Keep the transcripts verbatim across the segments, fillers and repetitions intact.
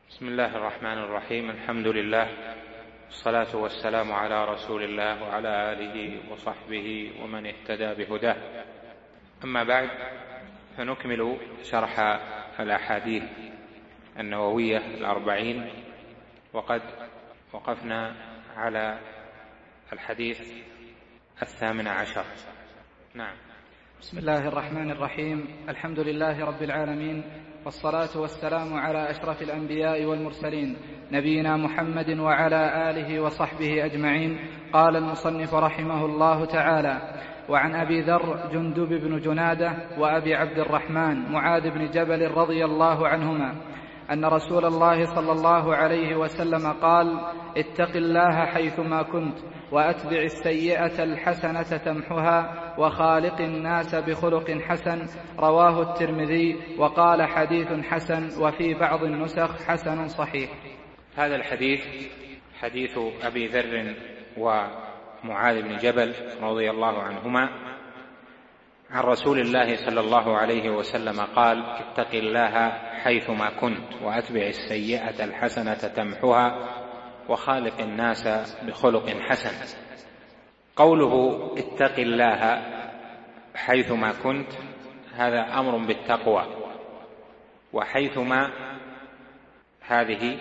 بسم الله الرحمن الرحيم. الحمد لله والصلاة والسلام على رسول الله وعلى آله وصحبه ومن اهتدى بهداه. أما بعد، فنكمل شرح الأحاديث النووية الأربعين، وقد وقفنا على الحديث الثامن عشر. نعم. بسم الله الرحمن الرحيم. الحمد لله رب العالمين، والصلاة والسلام على أشرف الأنبياء والمرسلين نبينا محمد وعلى آله وصحبه أجمعين. قال المصنف رحمه الله تعالى: وعن أبي ذر جندب بن جنادة وأبي عبد الرحمن معاذ بن جبل رضي الله عنهما أن رسول الله صلى الله عليه وسلم قال: اتق الله حيثما كنت، وأتبع السيئة الحسنة تمحها، وخالق الناس بخلق حسن. رواه الترمذي وقال حديث حسن، وفي بعض النسخ حسن صحيح. هذا الحديث حديث أبي ذر ومعاذ بن جبل رضي الله عنهما عن رسول الله صلى الله عليه وسلم قال: اتق الله حيثما كنت، وأتبع السيئة الحسنة تمحها، وخالق الناس بخلق حسن. قوله اتق الله حيثما كنت هذا أمر بالتقوى، وحيثما هذه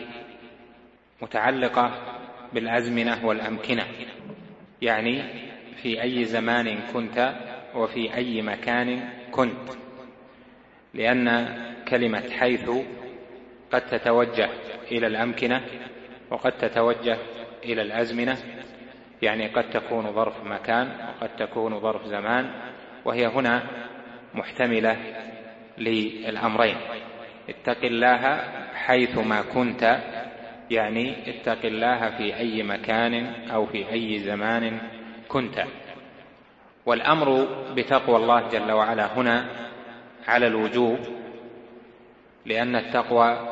متعلقة بالأزمنة والأمكنة، يعني في أي زمان كنت وفي أي مكان كنت، لأن كلمة حيث قد تتوجه إلى الأمكنة وقد تتوجه إلى الأزمنة، يعني قد تكون ظرف مكان وقد تكون ظرف زمان، وهي هنا محتملة للأمرين. اتق الله حيثما كنت يعني اتق الله في أي مكان أو في أي زمان كنت. والأمر بتقوى الله جل وعلا هنا على الوجوب، لأن التقوى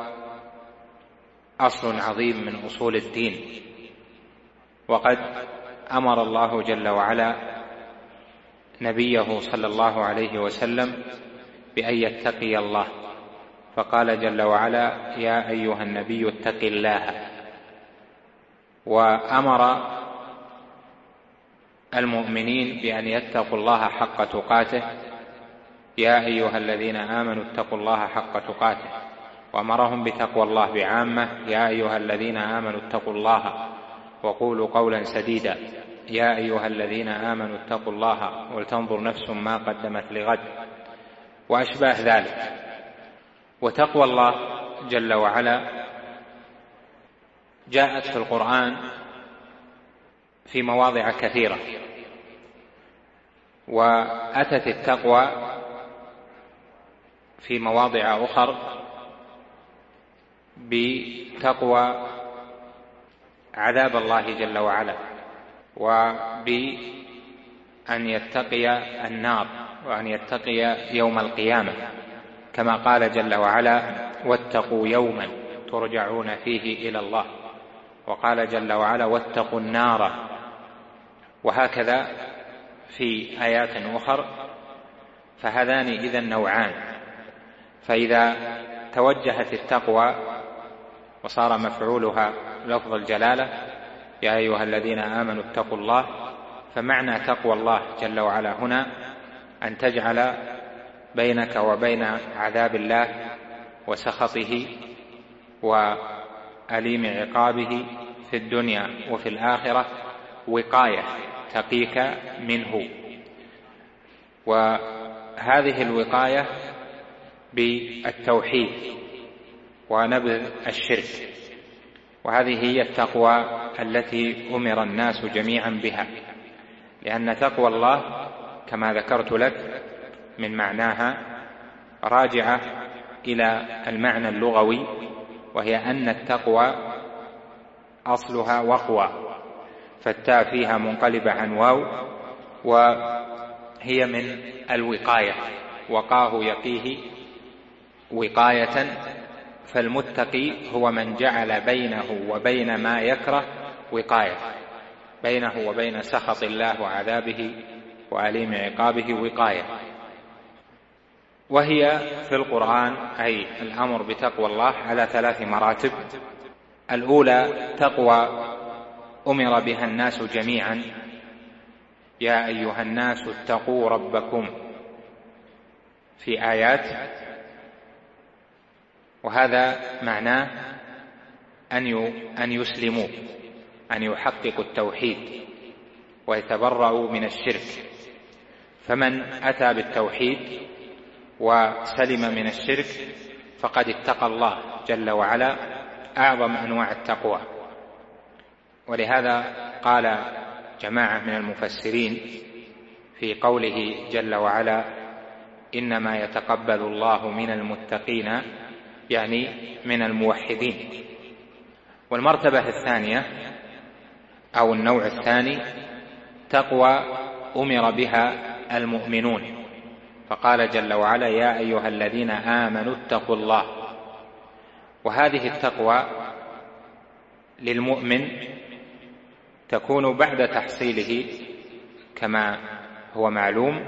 أصل عظيم من أصول الدين، وقد أمر الله جل وعلا نبيه صلى الله عليه وسلم بأن يتقي الله، فقال جل وعلا: يا أيها النبي اتق الله. وأمر المؤمنين بأن يتقوا الله حق تقاته: يا أيها الذين آمنوا اتقوا الله حق تقاته. وأمرهم بتقوى الله بعامة: يا أيها الذين آمنوا اتقوا الله وقولوا قولا سديدا. يا أيها الذين آمنوا اتقوا الله ولتنظر نفس ما قدمت لغد، وأشباه ذلك. وتقوى الله جل وعلا جاءت في القرآن في مواضع كثيرة، وأتت التقوى في مواضع أخر بتقوى عذاب الله جل وعلا، وبأن يتقي النار، وأن يتقي يوم القيامة، كما قال جل وعلا: واتقوا يوما ترجعون فيه إلى الله. وقال جل وعلا: واتقوا النار. وهكذا في آيات أخر. فهذان إذن نوعان. فإذا توجهت التقوى وصار مفعولها لفظ الجلالة: يا أيها الذين آمنوا اتقوا الله، فمعنى تقوى الله جل وعلا هنا أن تجعل بينك وبين عذاب الله وسخطه وأليم عقابه في الدنيا وفي الآخرة وقاية تقيك منه. وهذه الوقاية بالتوحيد ونبذ الشرك، وهذه هي التقوى التي أمر الناس جميعا بها، لأن تقوى الله كما ذكرت لك من معناها راجعة إلى المعنى اللغوي، وهي أن التقوى أصلها وقوى، فالتاء فيها منقلبة عن واو، وهي من الوقاية، وقاه يقيه وقاية. فالمتقي هو من جعل بينه وبين ما يكره وقاية، بينه وبين سخط الله وعذابه وأليم عقابه وقاية. وهي في القرآن أي الأمر بتقوى الله على ثلاث مراتب. الأولى تقوى أمر بها الناس جميعا، يا أيها الناس اتقوا ربكم في آيات، وهذا معناه أن يسلموا، أن يحققوا التوحيد ويتبرأوا من الشرك. فمن أتى بالتوحيد وسلم من الشرك فقد اتقى الله جل وعلا أعظم أنواع التقوى. ولهذا قال جماعة من المفسرين في قوله جل وعلا إنما يتقبل الله من المتقين، يعني من الموحدين. والمرتبة الثانية أو النوع الثاني تقوى أمر بها المؤمنون، فقال جل وعلا يا أيها الذين آمنوا اتقوا الله. وهذه التقوى للمؤمن تكون بعد تحصيله كما هو معلوم،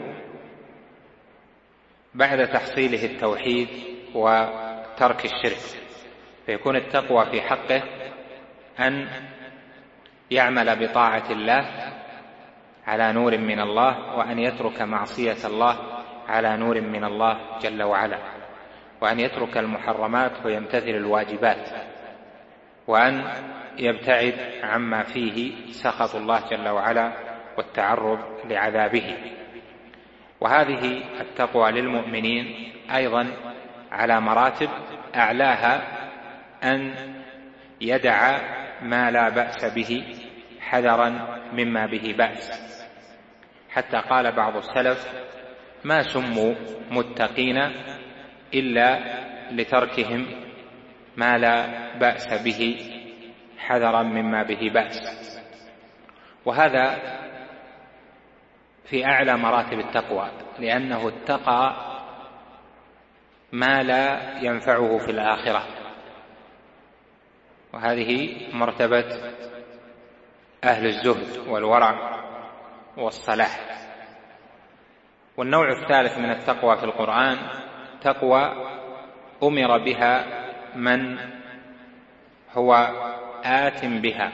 بعد تحصيله التوحيد وترك الشرك، فيكون التقوى في حقه أن يعمل بطاعة الله على نور من الله، وأن يترك معصية الله على نور من الله جل وعلا، وأن يترك المحرمات ويمتثل الواجبات، وأن يبتعد عما فيه سخط الله جل وعلا والتعرض لعذابه. وهذه التقوى للمؤمنين أيضا على مراتب، أعلاها أن يدع ما لا بأس به حذرا مما به بأس، حتى قال بعض السلف ما سموا متقين إلا لتركهم ما لا بأس به حذرا مما به بأس. وهذا في أعلى مراتب التقوى، لأنه اتقى ما لا ينفعه في الآخرة، وهذه مرتبة أهل الزهد والورع والصلاح. والنوع الثالث من التقوى في القرآن تقوى أمر بها من هو آت بها،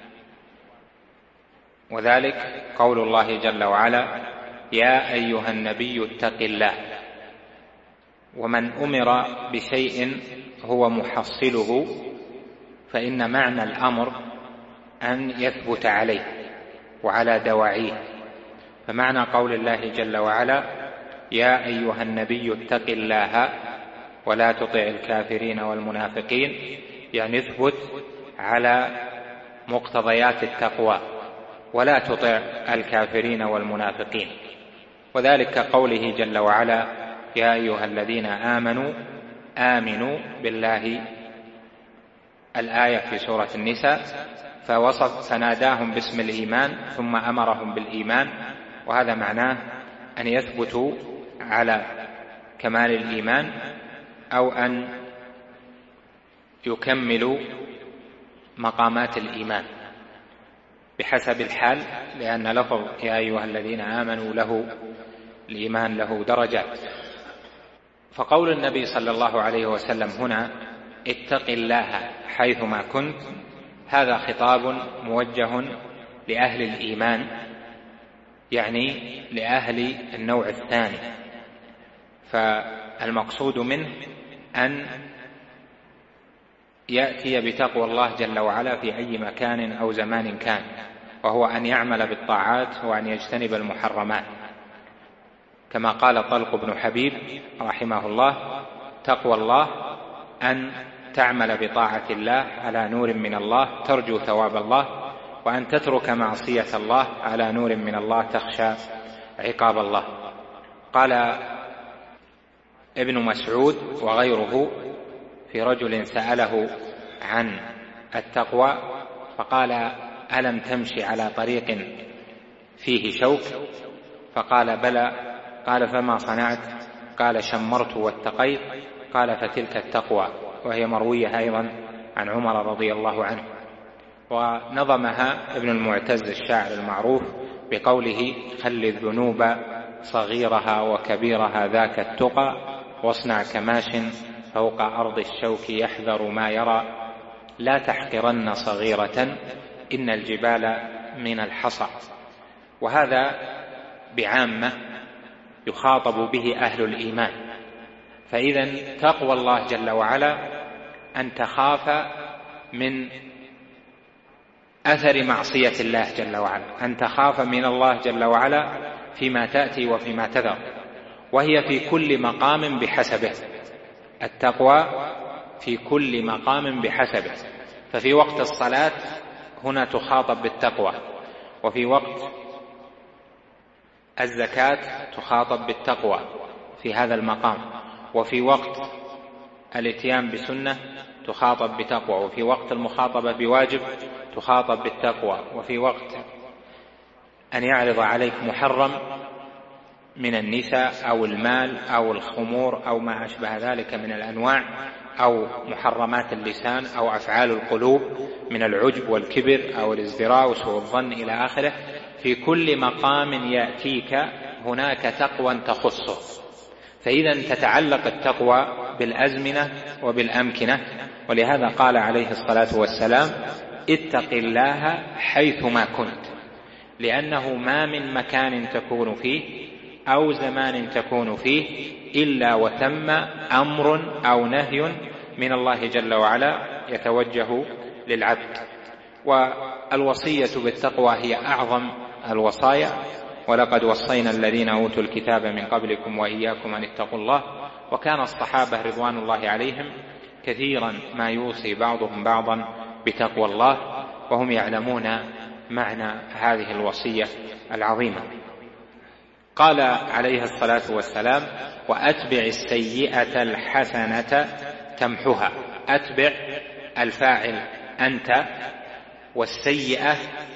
وذلك قول الله جل وعلا يا أيها النبي اتق الله. ومن أمر بشيء هو محصله فإن معنى الأمر أن يثبت عليه وعلى دواعيه. فمعنى قول الله جل وعلا يا أيها النبي اتق الله ولا تطع الكافرين والمنافقين، يعني اثبت على مقتضيات التقوى ولا تطع الكافرين والمنافقين. وذلك قوله جل وعلا يا أيها الذين آمنوا آمنوا بالله، الآية في سورة النساء، فوصف فناداهم باسم الإيمان ثم أمرهم بالإيمان، وهذا معناه أن يثبتوا على كمال الإيمان أو أن يكملوا مقامات الإيمان بحسب الحال، لأن لفظ يا أيها الذين آمنوا له الإيمان له درجات. فقول النبي صلى الله عليه وسلم هنا اتق الله حيثما كنت، هذا خطاب موجه لأهل الإيمان، يعني لأهل النوع الثاني. فالمقصود منه أن يأتي بتقوى الله جل وعلا في أي مكان أو زمان كان، وهو أن يعمل بالطاعات وأن يجتنب المحرمات، كما قال طلق بن حبيب رحمه الله تقوى الله أن تعمل بطاعة الله على نور من الله ترجو ثواب الله، وأن تترك معصية الله على نور من الله تخشى عقاب الله. قال ابن مسعود وغيره في رجل سأله عن التقوى فقال ألم تمشي على طريق فيه شوك؟ فقال بلى. قال فما صنعت؟ قال شمرت واتقيت. قال فتلك التقوى، وهي مروية أيضا عن عمر رضي الله عنه. ونظمها ابن المعتز الشاعر المعروف بقوله خل الذنوب صغيرها وكبيرها ذاك التقى، واصنع كماش فوق أرض الشوك يحذر ما يرى، لا تحقرن صغيرة إن الجبال من الحصى. وهذا بعامة يخاطب به أهل الإيمان. فإذا تقوى الله جل وعلا أن تخاف من أثر معصية الله جل وعلا، أن تخاف من الله جل وعلا فيما تأتي وفيما تذر، وهي في كل مقام بحسبه. التقوى في كل مقام بحسبه. ففي وقت الصلاة هنا تخاطب بالتقوى، وفي وقت الزكاة تخاطب بالتقوى في هذا المقام، وفي وقت الاتيان بسنة تخاطب بتقوى، وفي وقت المخاطبة بواجب تخاطب بالتقوى، وفي وقت أن يعرض عليك محرم من النساء أو المال أو الخمور أو ما أشبه ذلك من الأنواع، أو محرمات اللسان أو أفعال القلوب من العجب والكبر أو الازدراء وسوء الظن إلى آخره، في كل مقام يأتيك هناك تقوى تخصه. فإذا تتعلق التقوى بالأزمنة وبالأمكنة، ولهذا قال عليه الصلاة والسلام: اتق الله حيثما كنت، لأنه ما من مكان تكون فيه أو زمان تكون فيه إلا وثم أمر أو نهي من الله جل وعلا يتوجه للعبد. والوصية بالتقوى هي أعظم الوصايا، ولقد وصينا الذين أوتوا الكتاب من قبلكم وإياكم أن اتقوا الله. وكان الصحابة رضوان الله عليهم كثيرا ما يوصي بعضهم بعضا بتقوى الله، وهم يعلمون معنى هذه الوصية العظيمة. قال عليه الصلاة والسلام: وأتبع السيئة الحسنة تمحها. أتبع الفاعل أنت، والسيئة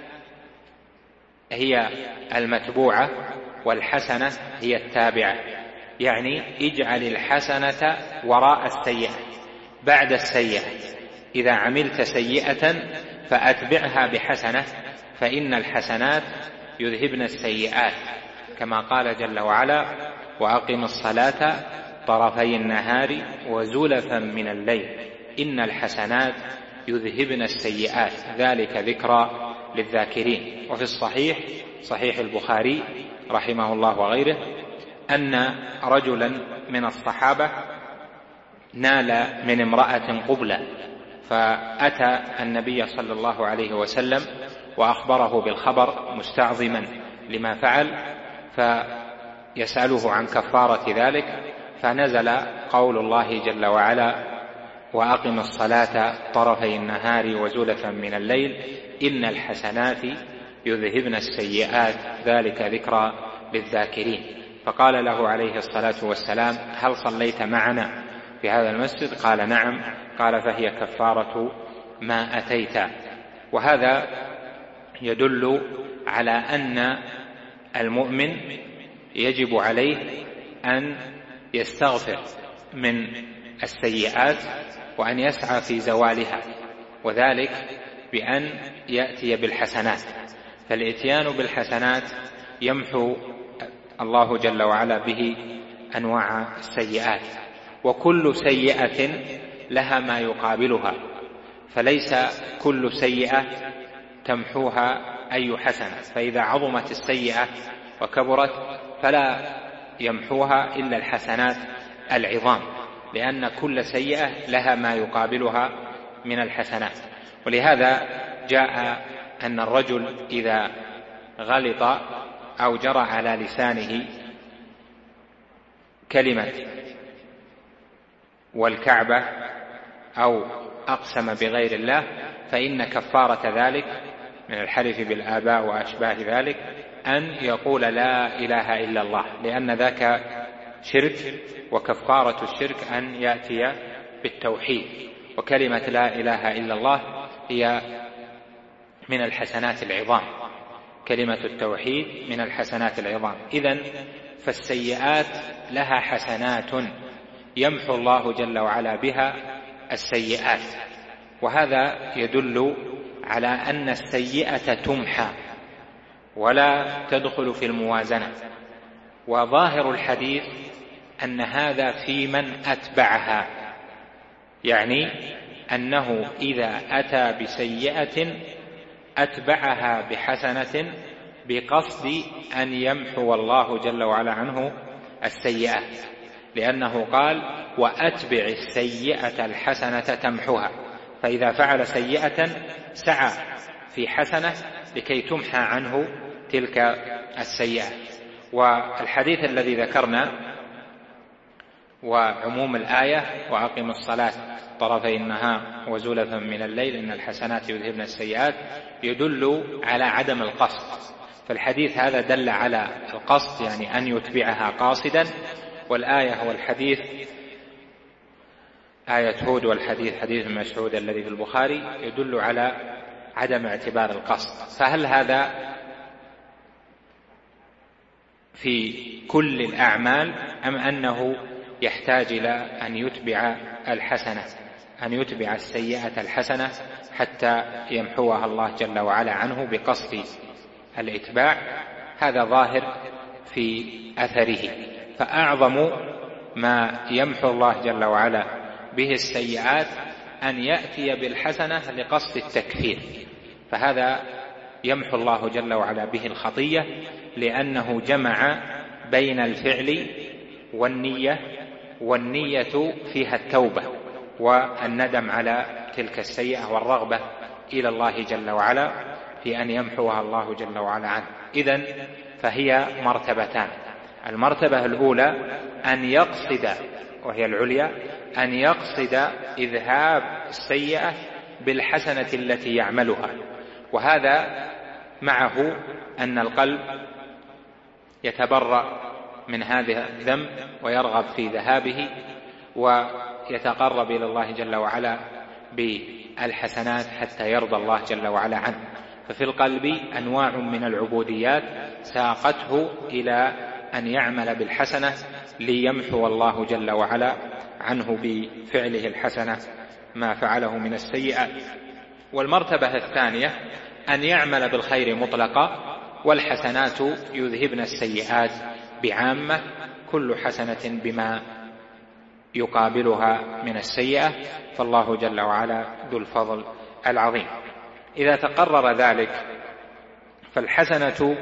هي المتبوعة، والحسنة هي التابعة. يعني اجعل الحسنة وراء السيئة، بعد السيئة. إذا عملت سيئة فأتبعها بحسنة، فإن الحسنات يذهبن السيئات، كما قال جل وعلا: وأقم الصلاة طرفي النهار وزلفا من الليل إن الحسنات يذهبن السيئات ذلك ذكرى للذاكرين. وفي الصحيح صحيح البخاري رحمه الله وغيره أن رجلا من الصحابة نال من امرأة قبلة، فأتى النبي صلى الله عليه وسلم وأخبره بالخبر مستعظما لما فعل، فيسأله عن كفارة ذلك، فنزل قول الله جل وعلا: وأقم الصلاة طرفي النهار وزلفا من الليل إن الحسنات يذهبن السيئات ذلك ذكرى للذاكرين. فقال له عليه الصلاة والسلام: هل صليت معنا في هذا المسجد؟ قال: نعم. قال: فهي كفارة ما أتيت. وهذا يدل على أن المؤمن يجب عليه أن يستغفر من السيئات وأن يسعى في زوالها، وذلك بأن يأتي بالحسنات. فالإتيان بالحسنات يمحو الله جل وعلا به أنواع السيئات، وكل سيئة لها ما يقابلها، فليس كل سيئة تمحوها أي حسنة. فإذا عظمت السيئة وكبرت فلا يمحوها إلا الحسنات العظام، لأن كل سيئة لها ما يقابلها من الحسنات. ولهذا جاء أن الرجل إذا غلط أو جرى على لسانه كلمة والكعبة أو أقسم بغير الله، فإن كفارة ذلك من الحلف بالآباء وأشباه ذلك أن يقول لا إله إلا الله، لأن ذاك شرك، وكفارة الشرك أن يأتي بالتوحيد. وكلمة لا إله إلا الله هي من الحسنات العظام، كلمة التوحيد من الحسنات العظام. إذن فالسيئات لها حسنات يمحو الله جل وعلا بها السيئات، وهذا يدل على أن السيئة تمحى ولا تدخل في الموازنة. وظاهر الحديث أن هذا في من أتبعها، يعني أنه إذا أتى بسيئة أتبعها بحسنة بقصد أن يمحو الله جل وعلا عنه السيئة، لأنه قال وأتبع السيئة الحسنة تمحها، فإذا فعل سيئة سعى في حسنة لكي تمحى عنه تلك السيئة. والحديث الذي ذكرنا وعموم الآية وأقم الصلاة طرفي النهار وزلفا من الليل إن الحسنات يذهبن السيئات يدل على عدم القصد، فالحديث هذا دل على القصد، يعني أن يتبعها قاصدا، والآية والحديث آية هود والحديث حديث مسعود الذي في البخاري يدل على عدم اعتبار القصد. فهل هذا في كل الأعمال أم أنه يحتاج إلى أن يتبع الحسنة أن يتبع السيئة الحسنة حتى يمحوها الله جل وعلا عنه بقصد الإتباع؟ هذا ظاهر في أثره. فأعظم ما يمحو الله جل وعلا به السيئات أن يأتي بالحسنة لقصد التكفير، فهذا يمحو الله جل وعلا به الخطية، لأنه جمع بين الفعل والنية، والنية فيها التوبة والندم على تلك السيئة والرغبة إلى الله جل وعلا في أن يمحوها الله جل وعلا عنه. إذن فهي مرتبتان: المرتبة الأولى أن يقصد، وهي العليا، أن يقصد إذهاب السيئة بالحسنة التي يعملها، وهذا معه أن القلب يتبرأ من هذا الذنب ويرغب في ذهابه ويتقرب إلى الله جل وعلا بالحسنات حتى يرضى الله جل وعلا عنه. ففي القلب أنواع من العبوديات ساقته إلى أن يعمل بالحسنة ليمحو الله جل وعلا عنه بفعله الحسنة ما فعله من السيئات. والمرتبة الثانية أن يعمل بالخير مطلقا، والحسنات يذهبن السيئات بعامة، كل حسنة بما يقابلها من السيئة، فالله جل وعلا ذو الفضل العظيم. إذا تقرر ذلك فالحسنة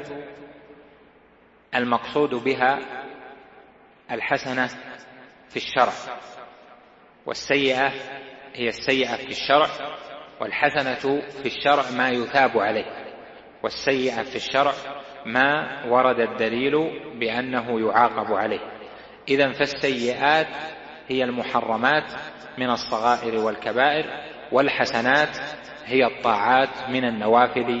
المقصود بها الحسنة في الشرع، والسيئة هي السيئة في الشرع، والحسنة في الشرع ما يثاب عليه، والسيئة في الشرع ما ورد الدليل بأنه يعاقب عليه. إذن فالسيئات هي المحرمات من الصغائر والكبائر، والحسنات هي الطاعات من النوافل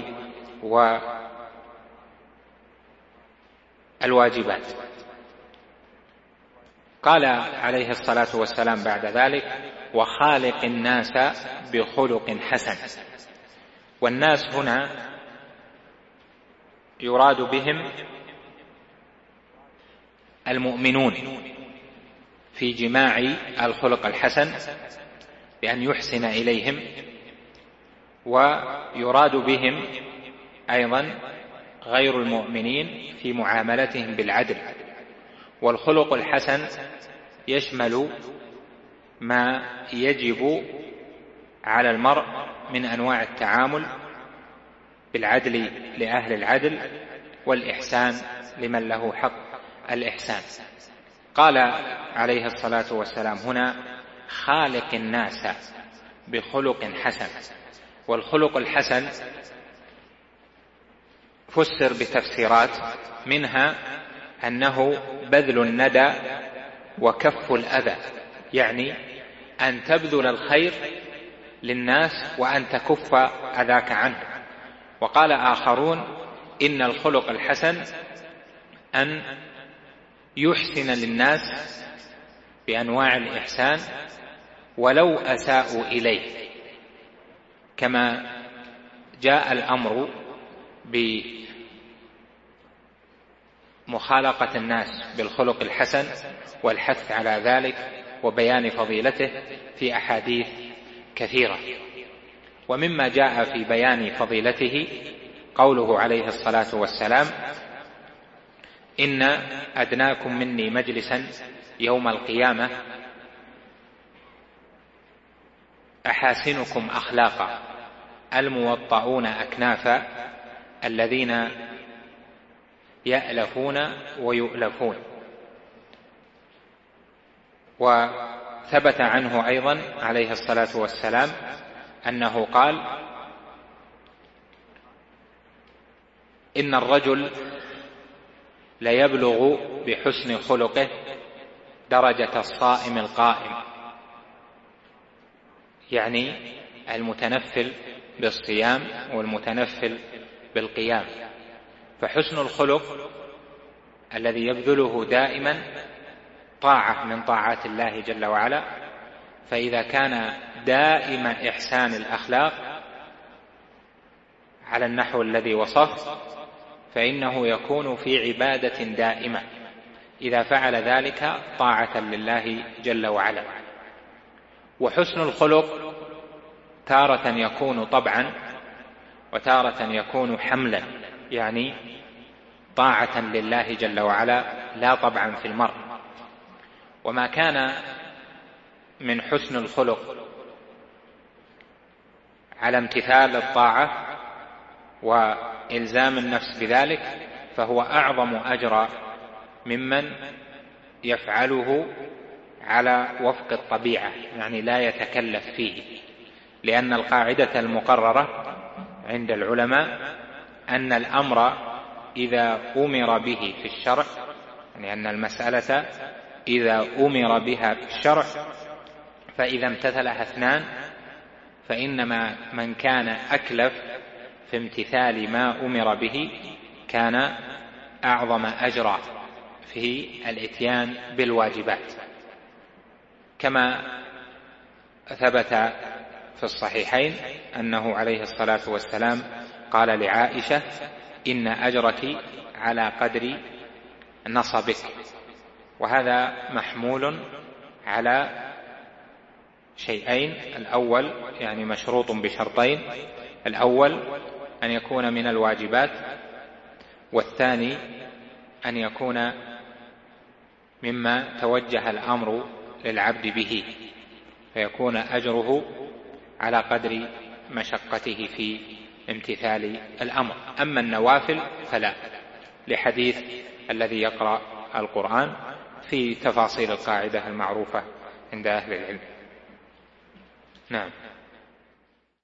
والواجبات. قال عليه الصلاة والسلام بعد ذلك: وخالق الناس بخلق حسن. والناس هنا يراد بهم المؤمنون في جماع الخلق الحسن بأن يحسن إليهم، ويراد بهم أيضا غير المؤمنين في معاملتهم بالعدل. والخلق الحسن يشمل ما يجب على المرء من أنواع التعامل بالعدل لأهل العدل، والإحسان لمن له حق الإحسان. قال عليه الصلاة والسلام هنا: خالق الناس بخلق حسن. والخلق الحسن فسر بتفسيرات، منها أنه بذل الندى وكف الأذى، يعني أن تبذل الخير للناس وأن تكف أذاك عنه. وقال آخرون: إن الخلق الحسن أن يحسن للناس بأنواع الإحسان ولو أساءوا إليه، كما جاء الأمر بمخالقة الناس بالخلق الحسن والحث على ذلك وبيان فضيلته في أحاديث كثيرة. ومما جاء في بيان فضيلته قوله عليه الصلاة والسلام: إن أدناكم مني مجلسا يوم القيامة: أحاسنكم أخلاقا الموطؤون أكنافا الذين يألفون ويؤلفون. وثبت عنه أيضا عليه الصلاة والسلام أنه قال: إن الرجل ليبلغ بحسن خلقه درجة الصائم القائم، يعني المتنفل بالصيام والمتنفل بالقيام. فحسن الخلق الذي يبذله دائما طاعة من طاعات الله جل وعلا، فإذا كان دائم إحسان الأخلاق على النحو الذي وصف فإنه يكون في عبادة دائمة إذا فعل ذلك طاعة لله جل وعلا. وحسن الخلق تارة يكون طبعا وتارة يكون حملا، يعني طاعة لله جل وعلا لا طبعا في المرء. وما كان من حسن الخلق على امتثال الطاعة وإلزام النفس بذلك فهو أعظم أجرا ممن يفعله على وفق الطبيعة، يعني لا يتكلف فيه، لأن القاعدة المقررة عند العلماء أن الأمر إذا أمر به في الشرع، يعني أن المسألة إذا أمر بها في الشرع فإذا امتثلها اثنان فإنما من كان أكلف في امتثال ما أمر به كان أعظم أجرا في الإتيان بالواجبات، كما ثبت في الصحيحين أنه عليه الصلاة والسلام قال لعائشة: إن أجرك على قدر نصبك. وهذا محمول على شيئين: الأول يعني مشروط بشرطين، الأول أن يكون من الواجبات، والثاني أن يكون مما توجه الأمر للعبد به فيكون أجره على قدر مشقته في امتثال الأمر. أما النوافل فلا، لحديث الذي يقرأ القرآن في تفاصيل القاعدة المعروفة عند أهل العلم. نعم.